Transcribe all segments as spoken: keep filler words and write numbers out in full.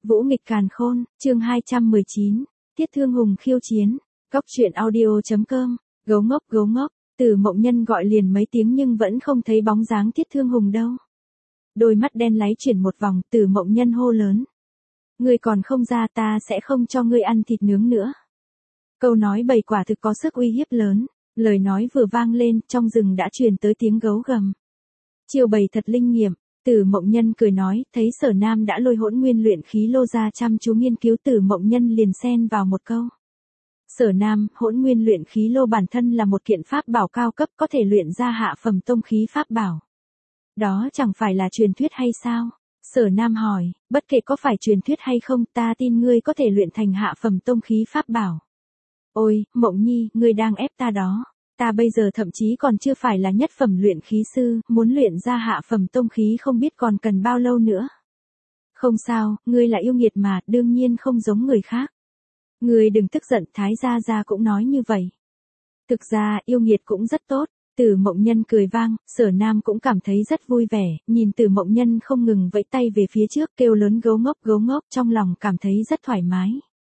Vũ nghịch càn khôn, chương hai trăm mười chín, Tiết Thương Hùng khiêu chiến, Cóc truyện audio.com, gấu ngốc gấu ngốc, Từ Mộng Nhân gọi liền mấy tiếng nhưng vẫn không thấy bóng dáng Tiết Thương Hùng đâu. Đôi mắt đen láy chuyển một vòng, Từ Mộng Nhân hô lớn. Ngươi còn không ra ta sẽ không cho ngươi ăn thịt nướng nữa. Câu nói bầy quả thực có sức uy hiếp lớn, lời nói vừa vang lên, trong rừng đã truyền tới tiếng gấu gầm. Chiêu bầy thật linh nghiệm. Từ Mộng Nhân cười nói, thấy Sở Nam đã lôi hỗn nguyên luyện khí lô ra chăm chú nghiên cứu, Từ Mộng Nhân liền xen vào một câu. Sở Nam, hỗn nguyên luyện khí lô bản thân là một kiện pháp bảo cao cấp, có thể luyện ra hạ phẩm tông khí pháp bảo. Đó chẳng phải là truyền thuyết hay sao? Sở Nam hỏi, bất kể có phải truyền thuyết hay không, ta tin ngươi có thể luyện thành hạ phẩm tông khí pháp bảo. Ôi, Mộng Nhi, ngươi đang ép ta đó. Ta bây giờ thậm chí còn chưa phải là nhất phẩm luyện khí sư, muốn luyện ra hạ phẩm tông khí không biết còn cần bao lâu nữa. Không sao, ngươi là yêu nghiệt mà, đương nhiên không giống người khác. Ngươi đừng tức giận, Thái gia gia cũng nói như vậy. Thực ra, yêu nghiệt cũng rất tốt. Từ Mộng Nhân cười vang, Sở Nam cũng cảm thấy rất vui vẻ, nhìn Từ Mộng Nhân không ngừng vẫy tay về phía trước kêu lớn gấu ngốc gấu ngốc, trong lòng cảm thấy rất thoải mái.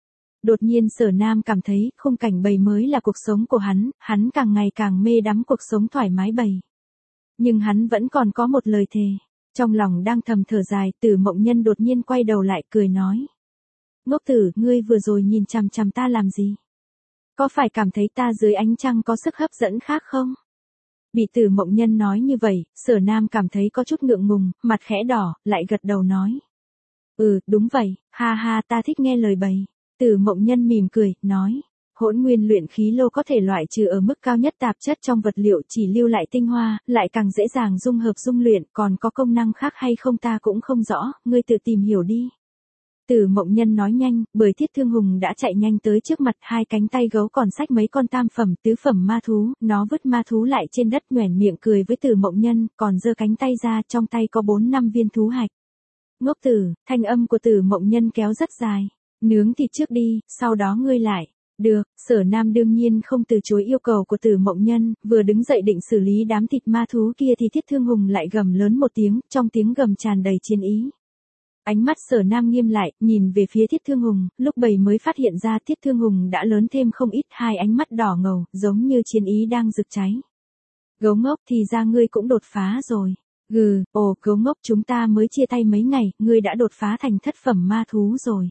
Đột nhiên Sở Nam cảm thấy khung cảnh bầy mới là cuộc sống của hắn, hắn càng ngày càng mê đắm cuộc sống thoải mái bầy. Nhưng hắn vẫn còn có một lời thề. Trong lòng đang thầm thở dài, Từ Mộng Nhân đột nhiên quay đầu lại cười nói. Ngốc tử, ngươi vừa rồi nhìn chằm chằm ta làm gì? Có phải cảm thấy ta dưới ánh trăng có sức hấp dẫn khác không? Bị Từ Mộng Nhân nói như vậy, Sở Nam cảm thấy có chút ngượng ngùng, mặt khẽ đỏ, lại gật đầu nói. Ừ, đúng vậy, ha ha, ta thích nghe lời bầy. Từ Mộng Nhân mỉm cười, nói, hỗn nguyên luyện khí lô có thể loại trừ ở mức cao nhất tạp chất trong vật liệu, chỉ lưu lại tinh hoa, lại càng dễ dàng dung hợp dung luyện, còn có công năng khác hay không ta cũng không rõ, ngươi tự tìm hiểu đi. Từ Mộng Nhân nói nhanh, bởi Thiết Thương Hùng đã chạy nhanh tới trước mặt, hai cánh tay gấu còn xách mấy con tam phẩm, tứ phẩm ma thú, nó vứt ma thú lại trên đất nhoẻn miệng cười với Từ Mộng Nhân, còn giơ cánh tay ra, trong tay có bốn năm viên thú hạch. Ngốc tử, thanh âm của Từ Mộng Nhân kéo rất dài. Nướng thịt trước đi, sau đó ngươi lại. Được, Sở Nam đương nhiên không từ chối yêu cầu của Từ Mộng Nhân, vừa đứng dậy định xử lý đám thịt ma thú kia thì Thiết Thương Hùng lại gầm lớn một tiếng, trong tiếng gầm tràn đầy chiến ý. Ánh mắt Sở Nam nghiêm lại, nhìn về phía Thiết Thương Hùng, lúc bầy mới phát hiện ra Thiết Thương Hùng đã lớn thêm không ít, hai ánh mắt đỏ ngầu, giống như chiến ý đang rực cháy. Gấu ngốc, thì ra ngươi cũng đột phá rồi. Gừ, ồ, gấu ngốc, chúng ta mới chia tay mấy ngày, ngươi đã đột phá thành thất phẩm ma thú rồi.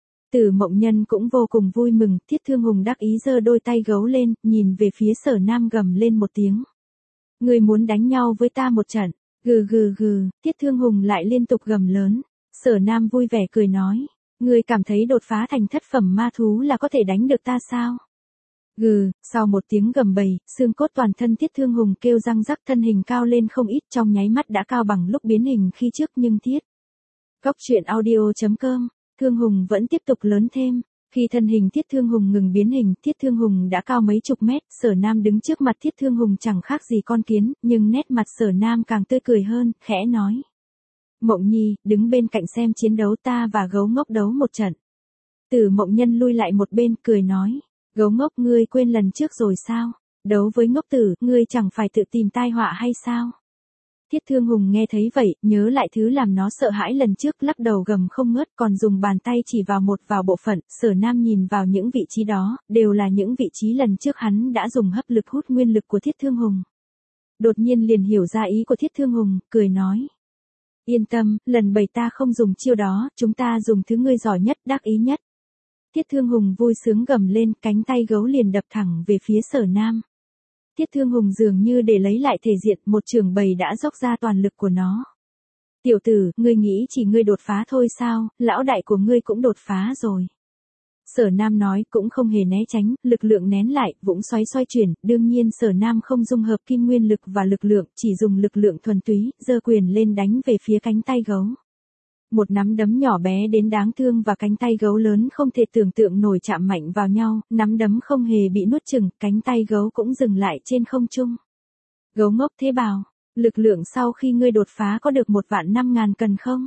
Từ Mộng Nhân cũng vô cùng vui mừng, Thiết Thương Hùng đắc ý giơ đôi tay gấu lên, nhìn về phía Sở Nam gầm lên một tiếng. Ngươi muốn đánh nhau với ta một trận, gừ gừ gừ, Thiết Thương Hùng lại liên tục gầm lớn. Sở Nam vui vẻ cười nói, ngươi cảm thấy đột phá thành thất phẩm ma thú là có thể đánh được ta sao? Gừ, sau một tiếng gầm bầy, xương cốt toàn thân Thiết Thương Hùng kêu răng rắc, thân hình cao lên không ít, trong nháy mắt đã cao bằng lúc biến hình khi trước. Nhưng Thiết Cóc truyện audio.com, Thương Hùng vẫn tiếp tục lớn thêm. Khi thân hình Thiết Thương Hùng ngừng biến hình, Thiết Thương Hùng đã cao mấy chục mét, Sở Nam đứng trước mặt Thiết Thương Hùng chẳng khác gì con kiến, nhưng nét mặt Sở Nam càng tươi cười hơn, khẽ nói. Mộng Nhi, đứng bên cạnh xem chiến đấu ta và gấu ngốc đấu một trận. Từ Mộng Nhân lui lại một bên, cười nói. Gấu ngốc, ngươi quên lần trước rồi sao? Đấu với ngốc tử, ngươi chẳng phải tự tìm tai họa hay sao? Thiết Thương Hùng nghe thấy vậy, nhớ lại thứ làm nó sợ hãi lần trước, lắc đầu gầm không ngớt, còn dùng bàn tay chỉ vào một vào bộ phận. Sở Nam nhìn vào những vị trí đó, đều là những vị trí lần trước hắn đã dùng hấp lực hút nguyên lực của Thiết Thương Hùng. Đột nhiên liền hiểu ra ý của Thiết Thương Hùng, cười nói. Yên tâm, lần bảy ta không dùng chiêu đó, chúng ta dùng thứ ngươi giỏi nhất, đắc ý nhất. Thiết Thương Hùng vui sướng gầm lên, cánh tay gấu liền đập thẳng về phía Sở Nam. Thiết Thương Hùng dường như để lấy lại thể diện, một chưởng bầy đã dốc ra toàn lực của nó. Tiểu tử, ngươi nghĩ chỉ ngươi đột phá thôi sao, lão đại của ngươi cũng đột phá rồi. Sở Nam nói, cũng không hề né tránh, lực lượng nén lại, vũng xoáy xoay chuyển, đương nhiên Sở Nam không dung hợp kim nguyên lực và lực lượng, chỉ dùng lực lượng thuần túy, giơ quyền lên đánh về phía cánh tay gấu. Một nắm đấm nhỏ bé đến đáng thương và cánh tay gấu lớn không thể tưởng tượng nổi chạm mạnh vào nhau, nắm đấm không hề bị nuốt chửng, cánh tay gấu cũng dừng lại trên không trung. Gấu ngốc, thế bảo, lực lượng sau khi ngươi đột phá có được một vạn năm ngàn cần không?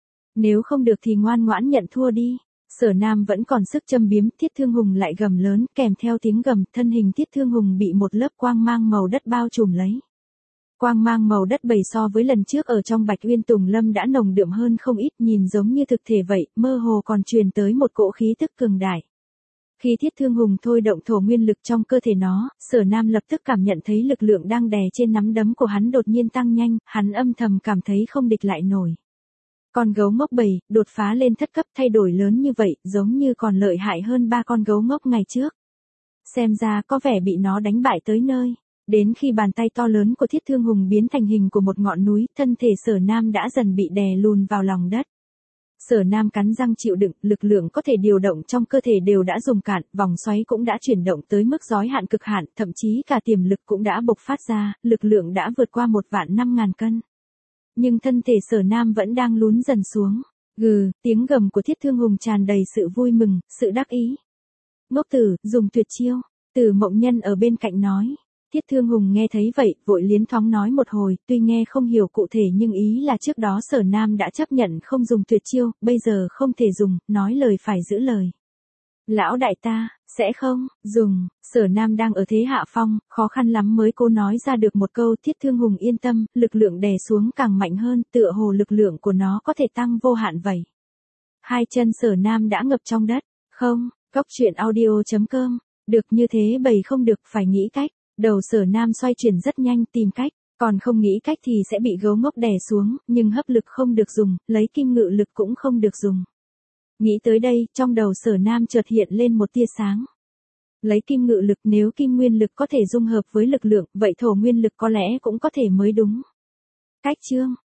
Nếu không được thì ngoan ngoãn nhận thua đi. Sở Nam vẫn còn sức châm biếm, Thiết Thương Hùng lại gầm lớn, kèm theo tiếng gầm, thân hình Thiết Thương Hùng bị một lớp quang mang màu đất bao trùm lấy. Quang mang màu đất bầy so với lần trước ở trong Bạch Uyên Tùng Lâm đã nồng đượm hơn không ít, nhìn giống như thực thể vậy, mơ hồ còn truyền tới một cỗ khí tức cường đại. Khi Thiết Thương Hùng thôi động thổ nguyên lực trong cơ thể nó, Sở Nam lập tức cảm nhận thấy lực lượng đang đè trên nắm đấm của hắn đột nhiên tăng nhanh, hắn âm thầm cảm thấy không địch lại nổi. Con gấu ngốc bầy, đột phá lên thất cấp thay đổi lớn như vậy, giống như còn lợi hại hơn ba con gấu ngốc ngày trước. Xem ra có vẻ bị nó đánh bại tới nơi. Đến khi bàn tay to lớn của Thiết Thương Hùng biến thành hình của một ngọn núi, thân thể Sở Nam đã dần bị đè lùn vào lòng đất. Sở Nam cắn răng chịu đựng, lực lượng có thể điều động trong cơ thể đều đã dùng cạn, vòng xoáy cũng đã chuyển động tới mức giới hạn cực hạn, thậm chí cả tiềm lực cũng đã bộc phát ra, lực lượng đã vượt qua một vạn năm ngàn cân. Nhưng thân thể Sở Nam vẫn đang lún dần xuống. Gừ, tiếng gầm của Thiết Thương Hùng tràn đầy sự vui mừng, sự đắc ý. Ngốc tử, dùng tuyệt chiêu, Tử Mộng Nhân ở bên cạnh nói. Thiết Thương Hùng nghe thấy vậy, vội liến thoáng nói một hồi, tuy nghe không hiểu cụ thể nhưng ý là trước đó Sở Nam đã chấp nhận không dùng tuyệt chiêu, bây giờ không thể dùng, nói lời phải giữ lời. Lão đại ta, sẽ không, dùng, Sở Nam đang ở thế hạ phong, khó khăn lắm mới cố nói ra được một câu. Thiết Thương Hùng yên tâm, lực lượng đè xuống càng mạnh hơn, tựa hồ lực lượng của nó có thể tăng vô hạn vậy. Hai chân Sở Nam đã ngập trong đất, không, cốc truyện audio chấm com, được như thế bầy không được, phải nghĩ cách. Đầu Sở Nam xoay chuyển rất nhanh tìm cách, còn không nghĩ cách thì sẽ bị gấu ngốc đè xuống, nhưng hấp lực không được dùng, lấy kim ngự lực cũng không được dùng. Nghĩ tới đây, trong đầu Sở Nam chợt hiện lên một tia sáng. Lấy kim ngự lực, nếu kim nguyên lực có thể dung hợp với lực lượng, vậy thổ nguyên lực có lẽ cũng có thể mới đúng. Cách chương